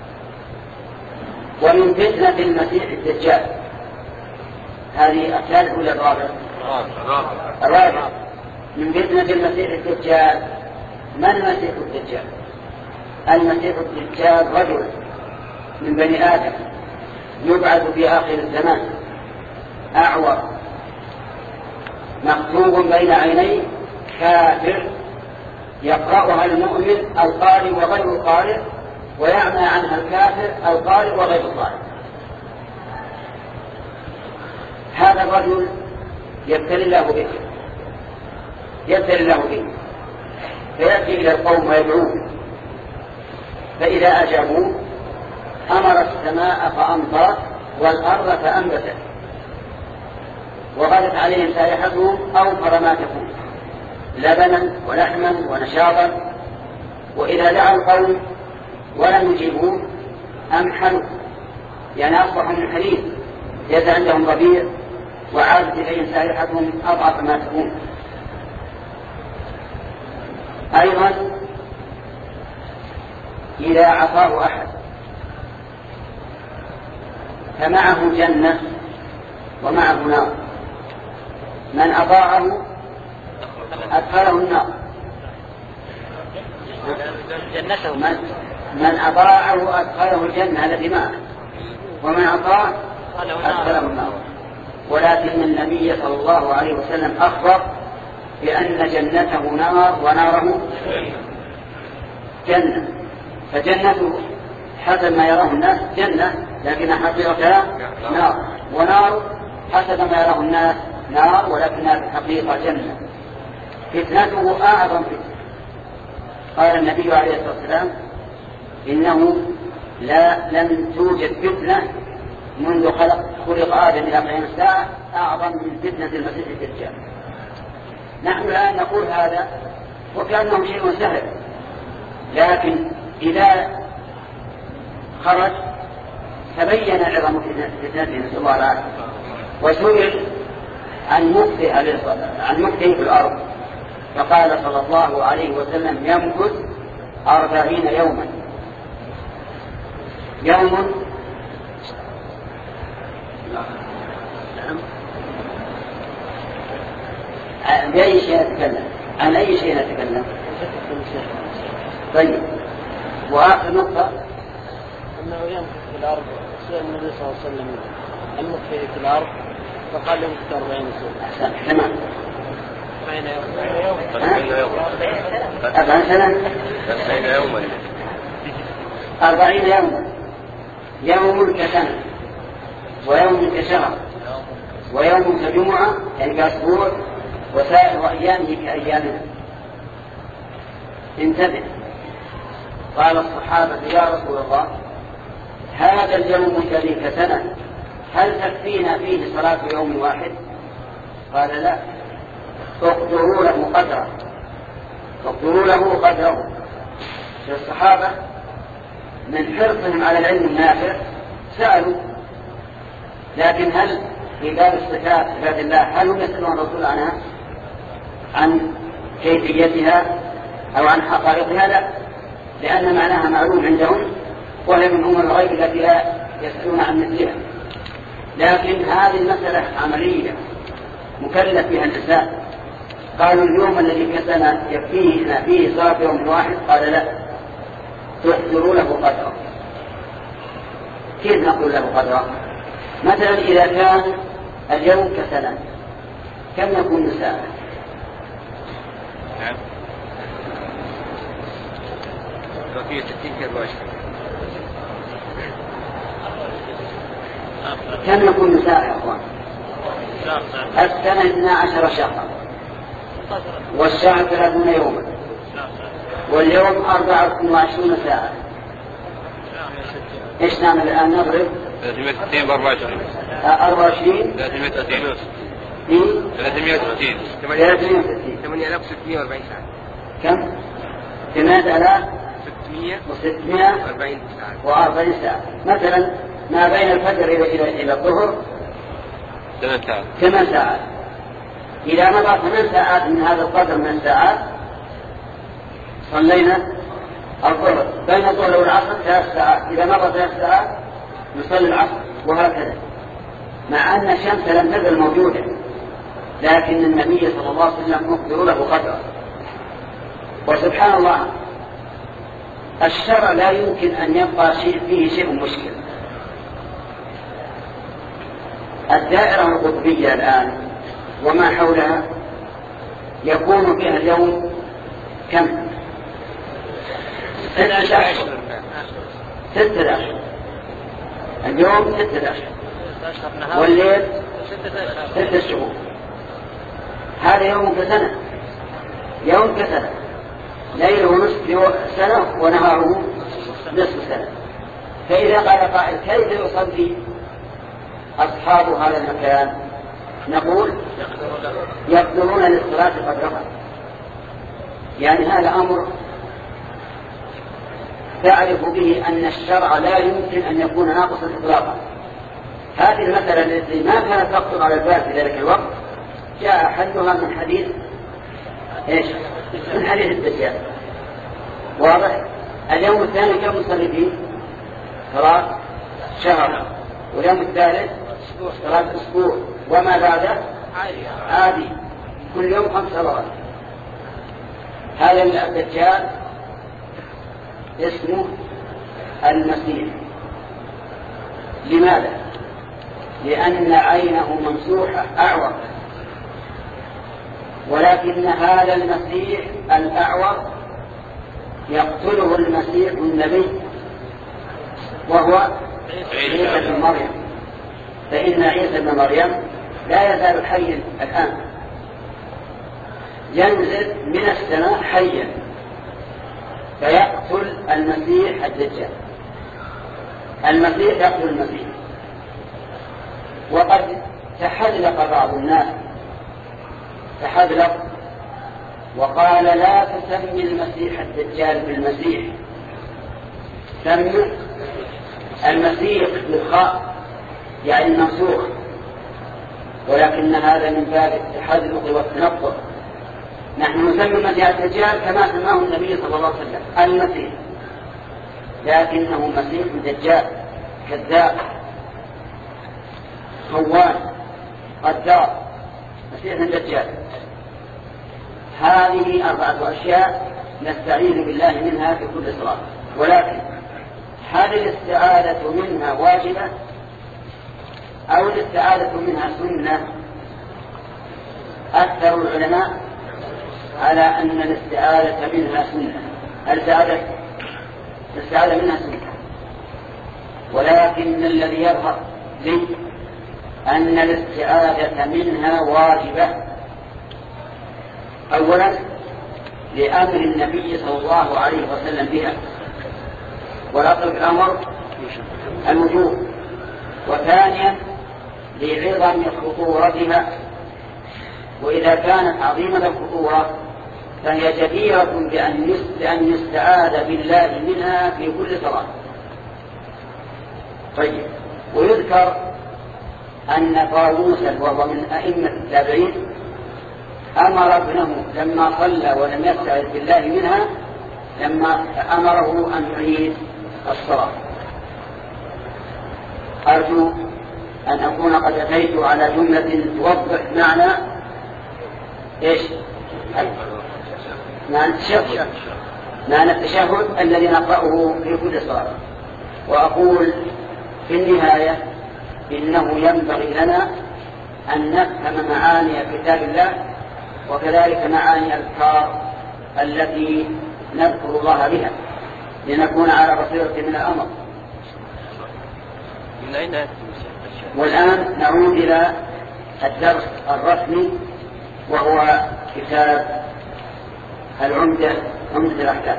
ومن فتنة المسيح الدجال، هذه الثالث ولا الرابع؟ الرابع. من فتنة المسيح الدجال. من المسيح الدجال؟ المسيح الدجال رجل من بني آدم يبعث في آخر الزمان أعور مكتوب بين عينيه كافر، يقرأها المؤمن القارئ وغير القارئ، ويعمى عنها الكافر القارئ وغير القارئ. هذا الرجل يبتلي الله به يبتلي الله به فيأتي إلى القوم ويدعوه، فإذا أجابوه أمر السماء فأمطرت والأرض فأنبتت وغدت عليهم سائحتهم أوفر ما تكون لبنا ولحما ونشاطا. وإذا دعا القوم ولم يجيبوه أمحلوا، يعني أصبحوا منحلين، ليس عندهم ربيع وعادت إليهم سائحتهم أضعف ما تكون. أيضا إذا عصاه أحد فمعه جنة ومعه نار، من أطاعه أدخله النار، من, من أطاعه أدخله الجنة التي معه، ومن أطاع أدخله النار. ولكن النبي صلى الله عليه وسلم أخبر بأن جنته نار وناره جنة، فجنته حسب ما يراه الناس جنة لكن حقيقتها نار، ونار حسب ما يراه الناس نار ولكنها في الحقيقة جنة. فتنته أعظم فتنة. قال النبي عليه الصلاة والسلام إنه لا لم توجد فتنة منذ خلق خلق آدم إلى قيام الساعة أعظم من فتنة المسيح الدجال. نحن الآن نقول هذا وكأنه شيء سهل، لكن إذا خرج تبين عظم فتنته نسأل الله العافية. وسئل عن مكثه عن مكثه في الأرض فقال صلى الله عليه وسلم يمكث أربعين يوما. يوم بأي شيء نتكلم؟ عن أي شيء نتكلم؟ طيب، وآخر نقطة أنه يمكث في الأرض. سئل النبي صلى الله عليه وسلم عن مكثه في الأرض فقال يمكث أربعين سنة. تمام. أربعين يوما. أربعين سنة. أربعين يوما. أربعين يوما. يوم كسنة ويوم كشهر ويوم كجمعة يعني كأسبوع وسائر أيامه كأيامنا. انتبه، قال الصحابة يا رسول الله هذا اليوم الذي كسنه هل تكفينا فيه صلاة يوم واحد؟ قال لا، اقدروا له قدره، اقدروا له قدره. الصحابة من حرصهم على العلم النافع سألوا، لكن هل في باب الصفات صفات الله هل هم يسألون الرسول عنها عن كيفيتها أو عن حقائقها؟ لا، لأن معناها معلوم عندهم وهي من أمور الغيب التي لا يسألون عن مثلها. لكن هذه المسألة عملية مكلف بها الإنسان. قالوا اليوم الذي كسنا يكفيه فيه صلاة يوم واحد؟ قال لا، تحضروا له قدره. كيف نقول له قدره؟ مثلا إذا كان اليوم كسنا كم يكون ساعة؟ نعم بقية ستين في أربعة وعشرين. كم يكون ساعة يا أخوان؟ السنة اثنا عشر شهرا والشهر ثلاثون يوما واليوم أربعة وعشرون ساعة. إيش نعمل الآن؟ نضرب ثلاثمائة وستين بأربعة وعشرين. أربعة وعشرين ثلاثمائة وستين في ثلاثمائة وستين ثلاثمائة وستين ثمانية آلاف وستمائة وأربعين ساعة. كم؟ ثمانية آلاف ستمائة وستمائة وأربعين ساعة. وأربعين ساعة. مثلا ما بين الفجر إلى إلى إلى الظهر ثمان ساعات. ثمان ساعات. إذا مضى ثمان ساعات من هذا القدر من الساعات صلينا الظهر. بين الظهر والعصر ثلاث ساعات. إذا مضى ثلاث ساعات نصلي العصر، وهكذا. مع أن الشمس لم تزل موجودة، لكن النبي صلى الله عليه وسلم مقدر له قدره. وسبحان الله الشرع لا يمكن أن يبقى شيء فيه شيء مشكل. الدائرة القطبية الآن وما حولها يكون فيها اليوم كم؟ ستة أشهر. ستة أشهر. اليوم ستة أشهر والليل ستة شهور. هذا يوم كسنة، يوم كسنة، ليله نصف سنة ونهاره نصف سنة. فإذا قال قائل كيف يصلي أصحاب هذا المكان؟ نقول يقدرون للصلاة قدرها. يعني هذا أمر تعرف به أن الشرع لا يمكن أن يكون ناقصا إطلاقا. هذه المسألة التي ما كانت تخطر على البال في ذلك الوقت جاء حلها من حديث إيش؟ من حديث الدجال. واضح؟ اليوم الثاني كم نصلي فيه؟ صلاة شهر. واليوم الثالث صلاة أسبوع. وما بعده عادي كل يوم خمس صلوات. هذا الدجال اسمه المسيح. لماذا؟ لأن عينه ممسوحة أعور، ولكن هذا المسيح الأعور يقتله المسيح النبي وهو عيسى بن مريم. فإن عيسى بن مريم لا يزال حيا الآن، ينزل من السماء حيا فيقتل المسيح الدجال. المسيح يقتل المسيح. وقد تحذلق بعض الناس تحذلق وقال لا تسمي المسيح الدجال بالمسيح، سمي المسيح بالخاء يعني الممسوخ. ولكن هذا من باب التحذلق والتنقل. نحن نسمي المسيح الدجال كما سماه النبي صلى الله عليه وسلم المسيح، لكنه مسيح دجال كذاب خوان قدار مسيح دجال. هذه أربعة أشياء نستعيذ بالله منها في كل صلاة. ولكن هل الاستعاذة منها واجبة أو الاستعاذة منها سنة؟ أكثر العلماء على أن الاستعاذة منها سنة. الاستعاذة الاستعاذة منها سنة، ولكن الذي يظهر لي أن الاستعاذة منها واجبة. أولا لأمر النبي صلى الله عليه وسلم بها، والأصل في الأمر الوجوب. وثانيا لعظم خطورتها، وإذا كانت عظيمة الخطورة فهي جديرة بأن يستعاذ بالله منها في كل صلاة. طيب، ويذكر أن طاووسا وهو من أئمة التابعين أمر ابنه لما صلى ولم يستعذ بالله منها لما أمره أن يعيد الصلاة. أرجو أن أكون قد أتيت على جملة توضح معنى إيش؟ معنى التشهد، معنى التشهد الذي نقرأه في كل صلاة. وأقول في النهاية إنه ينبغي لنا أن نفهم معاني كتاب الله وكذلك معاني الأذكار التي نذكر الله بها لنكون على بصيرة من الأمر. والآن نعود إلى الدرس الرسمي وهو كتاب العمدة، عمدة الأحكام.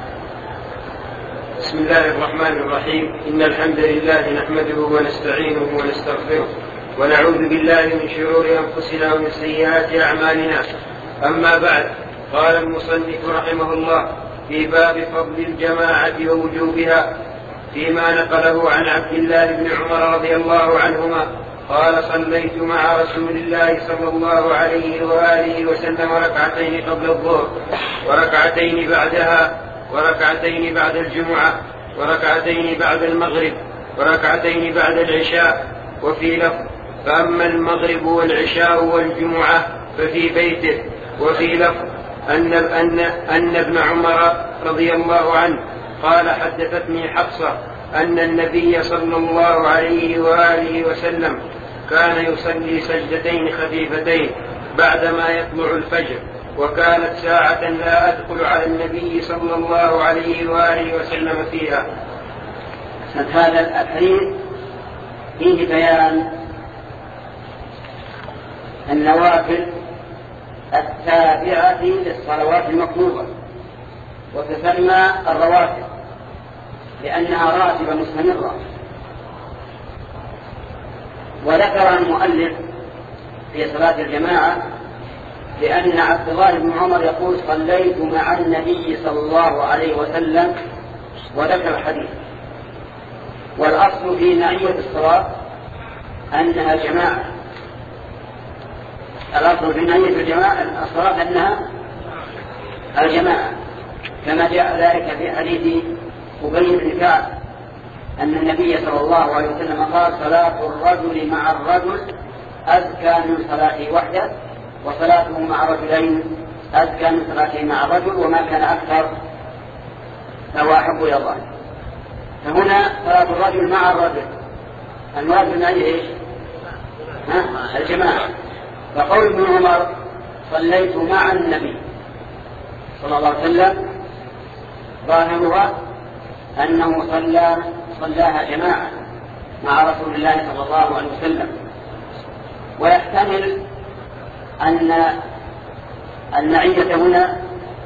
بسم الله الرحمن الرحيم. إن الحمد لله نحمده ونستعينه ونستغفره ونعوذ بالله من شرور أنفسنا ومن سيئات أعمالنا. أما بعد، قال المصنف رحمه الله في باب فضل الجماعة ووجوبها فيما نقله عن عبد الله بن عمر رضي الله عنهما قال: صليت مع رسول الله صلى الله عليه وآله وسلم ركعتين قبل الظهر وركعتين بعدها وركعتين بعد الجمعة وركعتين بعد المغرب وركعتين بعد العشاء. وفي لفظ: فأما المغرب والعشاء والجمعة ففي بيته. وفي لفظ أن, أن, أن ابن عمر رضي الله عنه قال: حدثتني حفصة أن النبي صلى الله عليه وآله وسلم كان يصلي سجدتين خفيفتين بعدما يطلع الفجر، وكانت ساعة لا أدخل على النبي صلى الله عليه وآله وسلم فيها. هذا الحديث فيه بيان النوافل التابعة للصلوات المفروضة، وتسمى الرواتب لأنها راتبة مستمرة. وذكر المؤلف في صلاة الجماعة لأن عبد الله بن عمر يقول: صليت مع النبي صلى الله عليه وسلم، وذكر الحديث. والأصل في نعية الصلاة أنها جماعة. الأصل في نعية الجماعة الصلاة أنها الجماعة، كما جاء ذلك في حديث أبي بن كعب أن النبي صلى الله عليه وسلم قال: صلاة الرجل مع الرجل أزكى من صلاته وحده، وصلاته مع رجلين أزكى من صلاته مع الرجل، وما كان أكثر فهو أحب إلى الله. فهنا صلاة الرجل مع الرجل المراد من أي إيش؟ ها؟ الجماعة. فقول ابن عمر: صليت مع النبي صلى الله عليه وسلم ظاهرها أنه صلى صلاها جماعة مع رسول الله صلى الله عليه وسلم. ويحتمل أن المعية هنا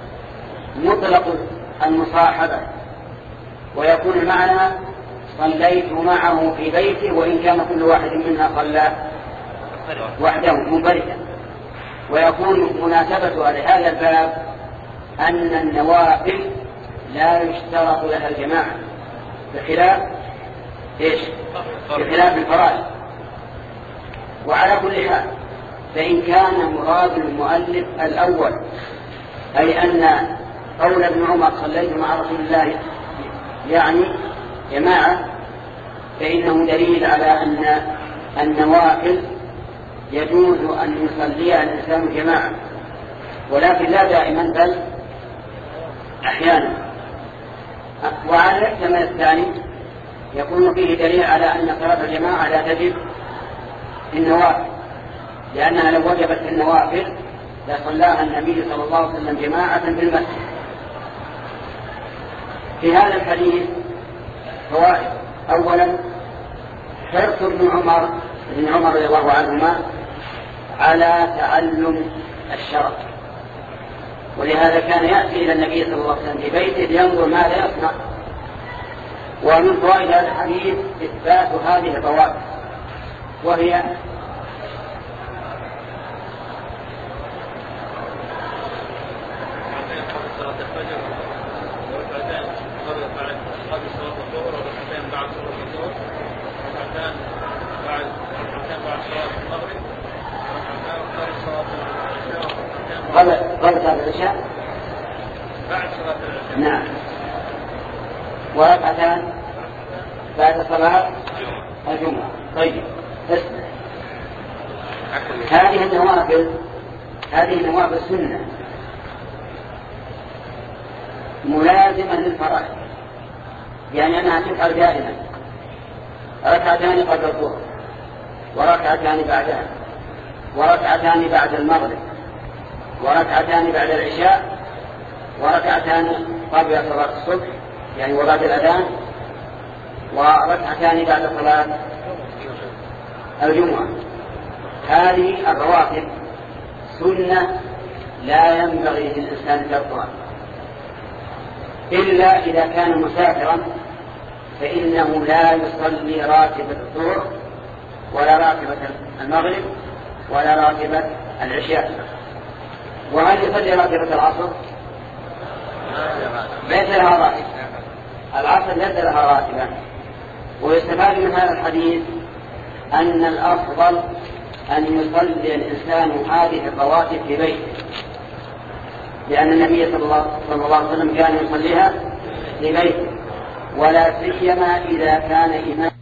مطلق المصاحبة، ويكون المعنى صليت معه في بيته وإن كان كل واحد منا صلى وحده منفردا. ويكون مناسبة لهذا الباب أن النوافل لا يشترط لها الجماعة بخلاف إيش؟ بخلاف الفرائض. وعلى كل حال فإن كان مراد المؤلف الأول أي أن قول ابن عمر صليت مع رسول الله يعني جماعة، فإنه دليل على أن النوافل يجوز أن يصليها الإنسان جماعة، ولكن لا دائما بل أحيانا. وعلى الاحتمال الثاني يكون فيه دليل على أن صلاة الجماعة لا تجب في النوافل، لأنها لو وجبت في النوافل لصلاها النبي صلى الله عليه وسلم جماعة في المسجد. في هذا الحديث فوائد: أولا حرص ابن عمر ابن عمر رضي الله عنهما على تعلم الشرع، ولهذا كان يأتي إلى النبي صلى الله عليه وسلم في بيته لينظر ماذا يصنع. ومن فوائد هذا الحديث إثبات هذه الرواتب، وهي قبل قبل صلاة العشاء بعد صلاة العشاء. نعم. وركعتان بعد صلاة الجمعة. طيب اسمع، هذه النوافل هذه النوافل سنة ملازمة للفرائض، يعني أنها تفعل دائما، ركعتان قبل الظهر وركعتان بعدها وركعتان بعد المغرب وركعتان بعد العشاء وركعتان قبل صلاة الصبح يعني وبعد الأذان وركعتان بعد صلاة الجمعة. هذه الرواتب سنة لا ينبغي للإنسان تركها إلا إذا كان مسافرا، فإنه لا يصلي راتبة الظهر ولا راتبة المغرب ولا راتبة العشاء. وهل يصلي راتبة العصر؟ ليس لها راتبة، العصر ليس لها راتبة. ويستفاد من هذا الحديث أن الأفضل أن يصلي الإنسان هذه الرواتب في بيته، لأن النبي صلى الله عليه وسلم كان يصليها في بيته، ولا سيما إذا كان إمام